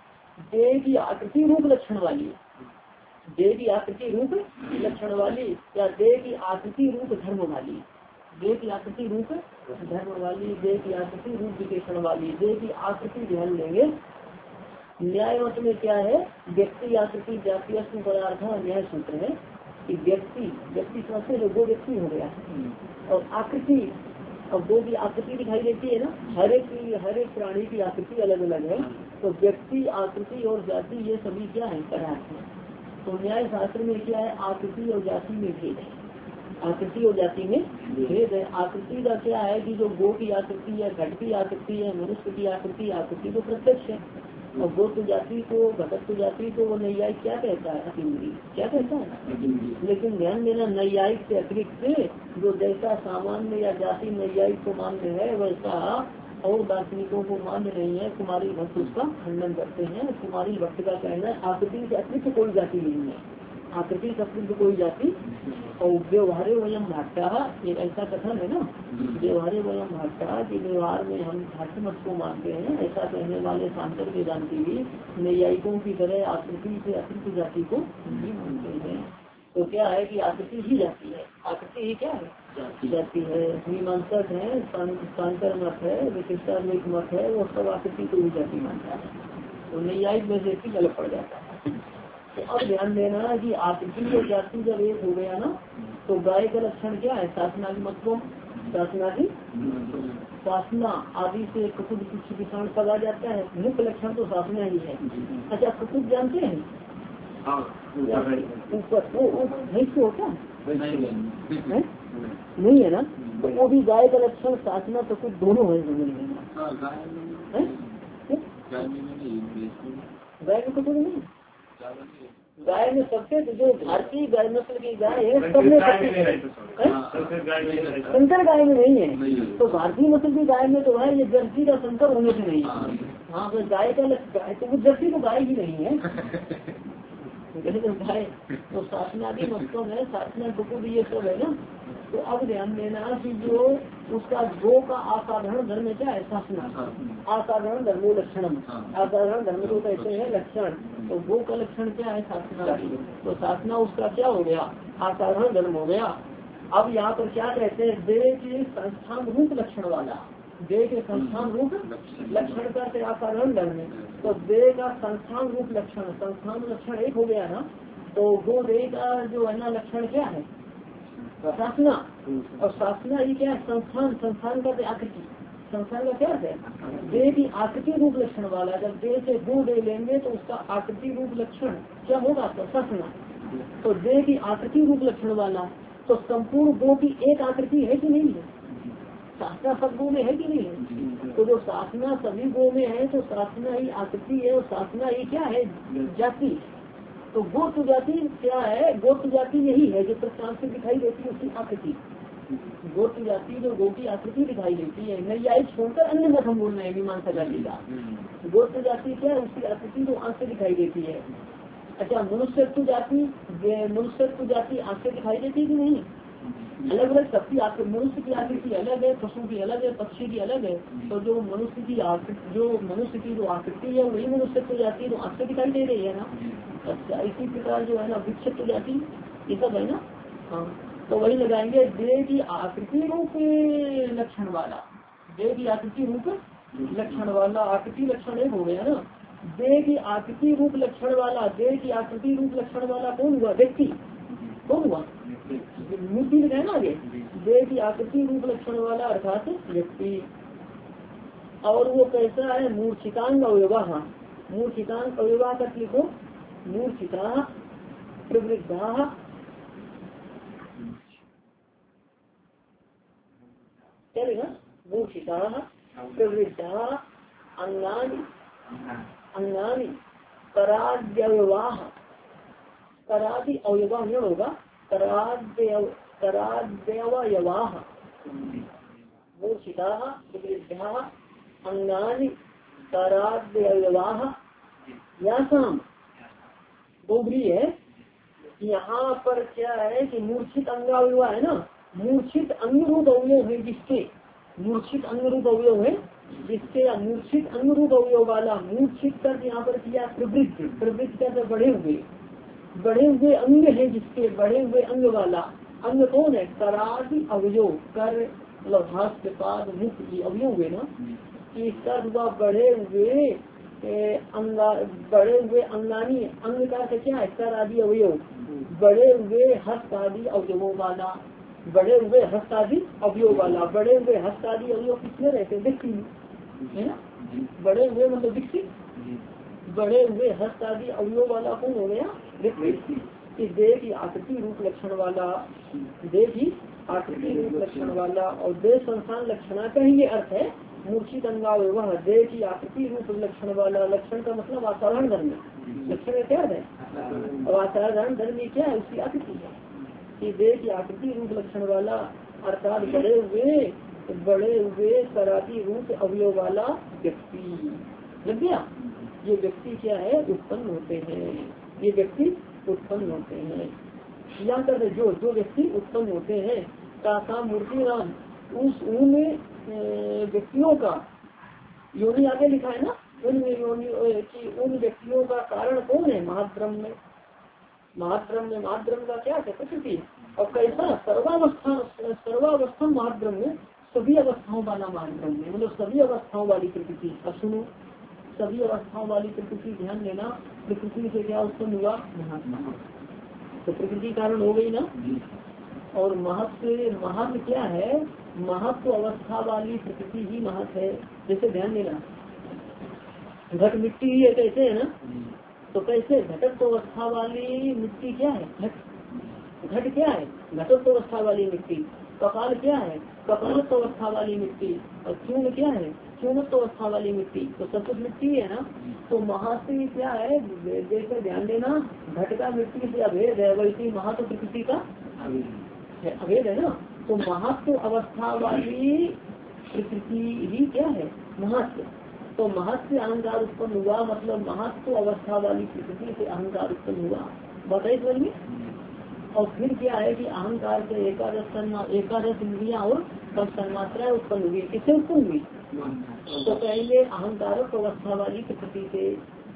Speaker 1: देह की आकृति रूप लक्षण वाली, देह की आकृति रूप लक्षण वाली, या देह की आकृति रूप धर्म वाली, देह की आकृति रूप धर्म वाली, देह की आकृति रूप विशेषण वाली। देह की आकृति ध्यान लेंगे। न्याय मत में क्या है? व्यक्ति आकृति जातीय पदार्थ न्याय सूत्र है कि व्यक्ति व्यक्ति समझते जो दो व्यक्ति हो गया, और आकृति, अब दो की आकृति दिखाई देती है ना, हर एक की हर एक प्राणी की आकृति अलग अलग है। तो व्यक्ति, आकृति और जाति ये सभी क्या है? पदार्थ है। तो न्याय शास्त्र में क्या है? आकृति और जाति में भेद है। आकृति और जाति में भेद है। आकृति का क्या है कि जो गो की आकृति है, घट की आकृति है, मनुष्य की आकृति, आकृति तो प्रत्यक्ष है। और गो की जाति को, घटक की जाति को वो नैयायिक क्या कहता है? अतिंद्रिय। क्या कहता है? लेकिन ध्यान देना, नैयायिक से अतिरिक्त जो जैसा सामान्य या जाति नैयायिक को मान्य है, वैसा और दार्शनिकों को मान्य नहीं है। कुमारी भक्त उसका खंडन करते हैं। कुमारी भक्त का कहना है आकृति से अतिरिक्त कोई जाति नहीं है, आकृति से अतिरिक्त कोई जाति। और व्यवहारे वयम भाट्टा, ये ऐसा कथन है ना, व्यवहारे वयम भाट्टा कि व्यवहार में हम भाट्ट मत को मानते हैं, ऐसा कहने वाले सांकर वेदांती भी नैयायिकों की तरह आकृति से अतिरिक्त जाति को नहीं मानते हैं। तो क्या है कि आकृति ही जाती है, आकृति ही क्या है? जाती है। मीमांसक है, सांकर मत है, विशिष्टाद्वैत मत है, वो सब आकृति को ही जाति मानता है। तो नैयायिक में से भी अलग पड़ जाता है। तो अब ध्यान देना कि आकृति और जाति जब एक हो गया ना, तो गाय का लक्षण क्या है? शासनादि मतों, शासनादि शासना आदि से कुकुट कुछ किसान पद आ जाता है। मुख्य लक्षण तो शासना ही है। अच्छा, कुकुट जानते हैं? ऊपर वो भैंस को होता है नहीं है ना, तो वो भी गाय का लक्षण शासना कुकुट दोनों है। समझ लेना गाय में कुकुट नहीं, गाय में सबसे जो भारतीय गाय नस्ल की गाय है सबने संकर गाय में नहीं है। तो भारतीय नस्ल की गाय में तो है, ये जर्सी का संकर होने से नहीं है। हाँ, तो गाय का गाय तो वो जर्सी तो गाय ही नहीं है। तो गाय तो शासनादि मतों में शासना कुकुट ये सब है ना। तो अब ध्यान देना कि जो उसका गो का असाधारण धर्म क्या है? शासना। असाधारण धर्मो लक्षण, असाधारण धर्म को कहते हैं लक्षण। तो गो का लक्षण क्या है? शासना। तो शासना उसका क्या हो गया? असाधारण धर्म हो गया। अब यहाँ पर क्या कहते हैं? देह के संस्थान रूप लक्षण वाला, देह के संस्थान रूप लक्षण का असाधारण धर्म। तो देह का संस्थान रूप लक्षण, संस्थान लक्षण एक हो गया ना। तो गो देह का जो है ना लक्षण क्या है? शासना। और शासना ये क्या है? संस्थान, संस्थान का आकृति, संस्थान का क्या है? देह की आकृति रूप लक्षण वाला। जब देह से गो दे लेंगे तो उसका आकृति रूप लक्षण क्या होगा? शासना। तो देह की आकृति रूप लक्षण वाला, तो संपूर्ण गो की एक आकृति है कि नहीं है? शासना सब गो में है कि नहीं है? तो जो शासना सभी गो में है, तो शासना ही आकृति है और शासना ही क्या है? जाति। तो गोत्र जाति क्या है? गोत्र जाति यही है जो प्रस्थान से दिखाई देती है, उसकी आकृति। गोत्र जाति जो गो की आकृति दिखाई देती है। नैयायिक छोड़कर अन्य मत हम बोल रहे हैं मीमांसा जाति का। गोत्र जाति क्या है? उसकी आकृति जो आंख से दिखाई देती है। अच्छा मनुष्यत्व जाति, मनुष्यत्व जाति आँख से दिखाई देती है कि नहीं? अलग अलग सबकी आकृति, मनुष्य की आकृति अलग है, पशु की अलग है, पक्षी की अलग है। तो जो मनुष्य की आकृति, जो मनुष्य की जो आकृति है वही मनुष्यत्व जाति है, तो आँख से दिखाई दे रही है ना। अच्छा इसी प्रकार जो है ना वृक्षत्व जाति ये सब है ना। हाँ तो वही लगाएंगे देह की आकृति रूप लक्षण वाला, देह की आकृति रूप लक्षण वाला, आकृति लक्षण एक हो गया ना। देह की आकृति रूप लक्षण वाला, देह की आकृति रूप लक्षण वाला कौन हुआ? व्यक्ति। कौन हुआ? मूर्ति में कहना आगे देह की आकृति रूप लक्षण वाला अर्थात व्यक्ति। और वो कैसा है? मूर्छितांग अवयवाह, मूर्छितांग अवयवाह का लिखो, मूर्छिता प्रवृद्धा चलेगा, मूर्छिता प्रवृद्धा अंगानि अंगानि कराद्यवयवाह, करादि अवयवाह नहीं होगा, कराद्य कराद्यवयवाह, मूर्छिता प्रवृद्धा अंगानि कराद्यवयवाह यासाम डोगरी है। यहाँ पर क्या है कि मूर्छित अंगावयव है ना, मूर्छित अंग रूप अवयव है जिसके, मूर्छित अंग रूप अवयव है जिसके, या मूर्छित अंग रूप अवयव वाला, मूर्छित कर यहाँ पर किया प्रवृत्त, प्रवृत्त कर बढ़े हुए, बढ़े हुए अंग है जिसके, बढ़े हुए अंग वाला। अंग कौन है? करादि अवयव, कर लभास के पाद मुख की अवयव हुए ना, कि कर हुआ बढ़े हुए अंगा, बढ़े हुए अंगानी, अंग का क्या है? कर आदि अवयव, बढ़े हुए हस्त आदि अवयवों वाला, बढ़े हुए हस्त आदि अवयव वाला, बढ़े हुए हस्त आदि अवयव किसमें रहते? व्यक्ति है ना, बढ़े हुए मतलब विकसित, बढ़े हुए हस्त आदि अवयव वाला कौन हो गया? व्यक्ति। इस देह की आकृति रूप लक्षण वाला, देह की आकृति रूप लक्षण वाला, और देह संस्थान लक्षणा का ही ये अर्थ है मूर्छित अंगावयव, देह की आकृति रूप लक्षण वाला। लक्षण का मतलब असाधारण धर्म, लक्षण क्या है? और असाधारण धर्म क्या है? उसकी आकृति है कि देह की आकृति रूप लक्षण वाला अर्थात बड़े हुए, बड़े हुए कराती रूप अवयव वाला व्यक्ति। लग गया? ये व्यक्ति क्या है? उत्पन्न होते हैं, ये व्यक्ति उत्पन्न होते हैं। यहाँ कर जो जो व्यक्ति उत्पन्न होते हैं का मूर्ति नाम, उस उन व्यक्तियों का योनि आगे लिखा है ना, उन योनि की उन व्यक्तियों का कारण कौन है? महाब्रह्म में, महाब्रह्म में, महाब्रह्म का क्या है? प्रकृति। और कैसा? सर्वावस्था, सर्वावस्था महाब्रह्म में, सभी अवस्थाओं वाला महाब्रह्म में, मतलब सभी अवस्थाओं वाली प्रकृति। अब सुनो, सभी अवस्थाओं वाली प्रकृति, ध्यान देना, प्रकृति से क्या उत्पन्न हुआ? महात्मा। तो प्रकृति कारण हो गई ना। और महत्व, महत्व क्या है? महत्व अवस्था वाली प्रकृति ही महत्व है। जैसे ध्यान देना, घट मिट्टी ही है, कैसे है ना, तो कैसे घटक अवस्था वाली मिट्टी क्या है? घट, घट क्या है? घटक अवस्था वाली मिट्टी। कपाल क्या है? कपाल अवस्था वाली मिट्टी। और चूर्ण क्या है? चूर्णत्व अवस्था वाली मिट्टी। तो सब कुछ मिट्टी है ना। तो महात्व क्या है? जैसे ध्यान देना, घट का मिट्टी से अभेद है, वैसी महत्व प्रकृति का अभेद है ना। तो महत्व अवस्था वाली प्रकृति ही क्या है? महत्व। तो महत्व से अहंकार उत्पन्न हुआ, मतलब महत्व अवस्था वाली प्रकृति से अहंकार उत्पन्न हुआ। बताइए समझ में। और फिर क्या है कि अहंकार से एकादश एकादश इंद्रियां और सब तन्मात्राएं उत्पन्न हुई। किससे उत्पन्न हुई? तो कहेंगे अहंकारक अवस्था वाली प्रकृति से,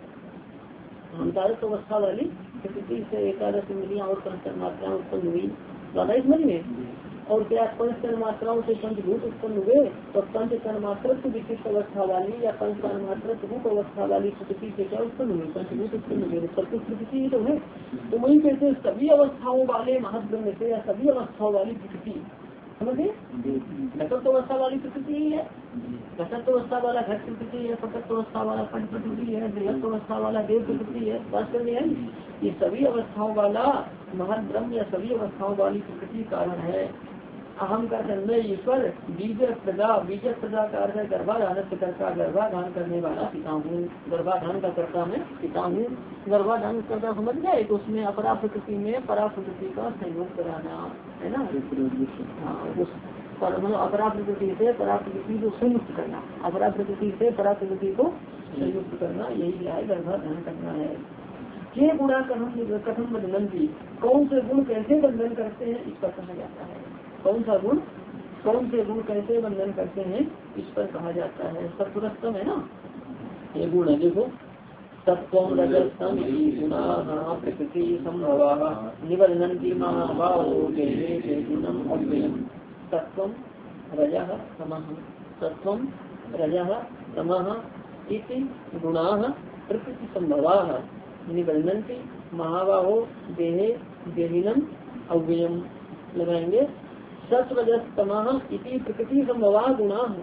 Speaker 1: अहंकारक अवस्था वाली प्रकृति से एकादश इंद्रियां और पंच तन्मात्राएं उत्पन्न हुई। बताइए समझ में। और क्या पंच तन्मात्राओं से पंचभूत उत्पन्न हुए, तो पंच तन्मात्र विशिष्ट अवस्था वाली या पंच तन्मात्र रूप अवस्था वाली प्रकृति से क्या उत्पन्न हुए? पंचभूत उत्पन्न हुए। सब कुछ प्रकृति ही तो है। तो वही कहते हैं सभी अवस्थाओं वाले महाब्रह्म से या सभी अवस्थाओं वाली प्रकृति, समझे? घटक अवस्था वाली प्रकृति ही है, घटक अवस्था वाला घट प्रकृति है, पटक अवस्था वाला पट प्रकृति है, देह अवस्था वाला देव प्रकृति है। बात करनी है, ये सभी अवस्थाओं वाला महाब्रह्म या सभी अवस्थाओं वाली प्रकृति कारण है। अहम का जन्म ईश्वर, बीज प्रजा, बीज प्रजा का अर्थ है गर्भाधान करता, गर्भाधान करने वाला पिता हूँ, गर्भाधान का करता मैं पिता हूँ। गर्भाधान करता समझ गए, तो उसमें अपरा प्रकृति में परा प्रकृति का संयोग कराना है ना। हाँ, उस पर मतलब अपरा प्रकृति से परा प्रकृति को संयुक्त करना, अपरा प्रकृति से परा प्रकृति को संयुक्त करना, यही क्या है? गर्भाधान करना है। के गुणा कथम कथम बंधनती, कौन से गुण कैसे बंधन करते हैं इस पर कहा जाता है। कौन सा गुण, कौन से गुण कैसे बंधन करते हैं इस पर कहा जाता है। सत्वरस्तम है ना ये गुण है, देखो सत्वम रजस्तम गुणाः प्रकृति संभवाः निबध्नन्ति महाबाहो देहे गुणम अव्ययम्। सत्वम रजः तमः, सत्वम रजः तमः इति गुणाः प्रकृति संभवाः निबध्नन्ति महाबाहो देहे देहिनम अव्ययम्। लगाएंगे सत्वरजस्तमः इति प्रकृति संभवा गुणाः।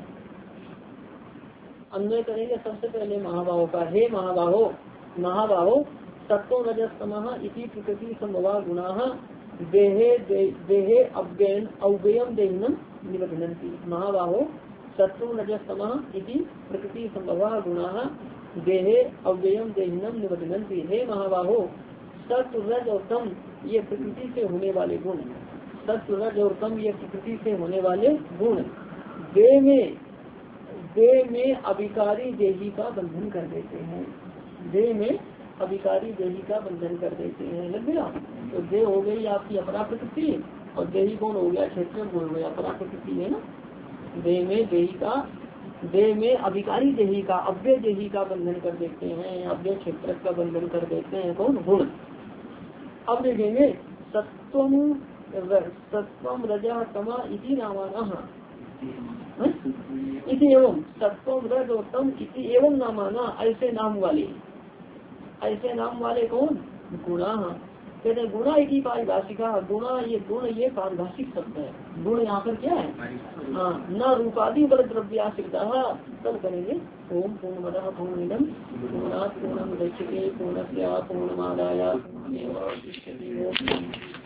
Speaker 1: अन्वय करेंगे सबसे पहले महाबाहो का। हे महाबाहो, महाबाहो सत्व रजस्तमः इति प्रकृति संभवा गुणाः देहे देहे अव्ययन अव्ययम देहिनम निबध्नन्ति। महाबाहो सत्व रजस्तमः इति प्रकृति संभवा गुणाः देहे अव्ययम देहिनम निबध्नन्ति। हे महाबाहो सत्व रज और तम ये प्रकृति से होने वाले गुण, सत्व रज और तम ये प्रकृति से होने वाले गुण देह में देह में अभिकारी देही का बंधन कर देते हैं। देह में अभिकारी देही का बंधन कर देते हैं। लग गया। तो देह हो गई आपकी अपरा प्रकृति और देही कौन हो गया, क्षेत्र गुण हो गया अपरा प्रकृति है ना। देह में देही का देह में अभिकारी देही का अव्यय देही का बंधन कर देते हैं, अव्यय क्षेत्र का बंधन कर देते हैं कौन, गुण। अब देखेंगे सत्वम सत्वम रजा तमा इति नामानः इति एवं सत्वम रज और तम इति एवं नामाना, ऐसे नाम वाले, ऐसे नाम वाले कौन, गुणा। कहते हैं गुणा इति पारिभाषिका, गुणा ये गुण ये पारिभाषिक शब्द है। गुण यहाँ पर क्या है, हाँ न रूपादि बल द्रव्याश्रिता। तब करेंगे ओम पूर्णमदः पूर्णमिदं पूर्णात् पूर्णमुदच्यते पूर्णस्य पूर्णमादाय पूर्णमेवावशिष्यते।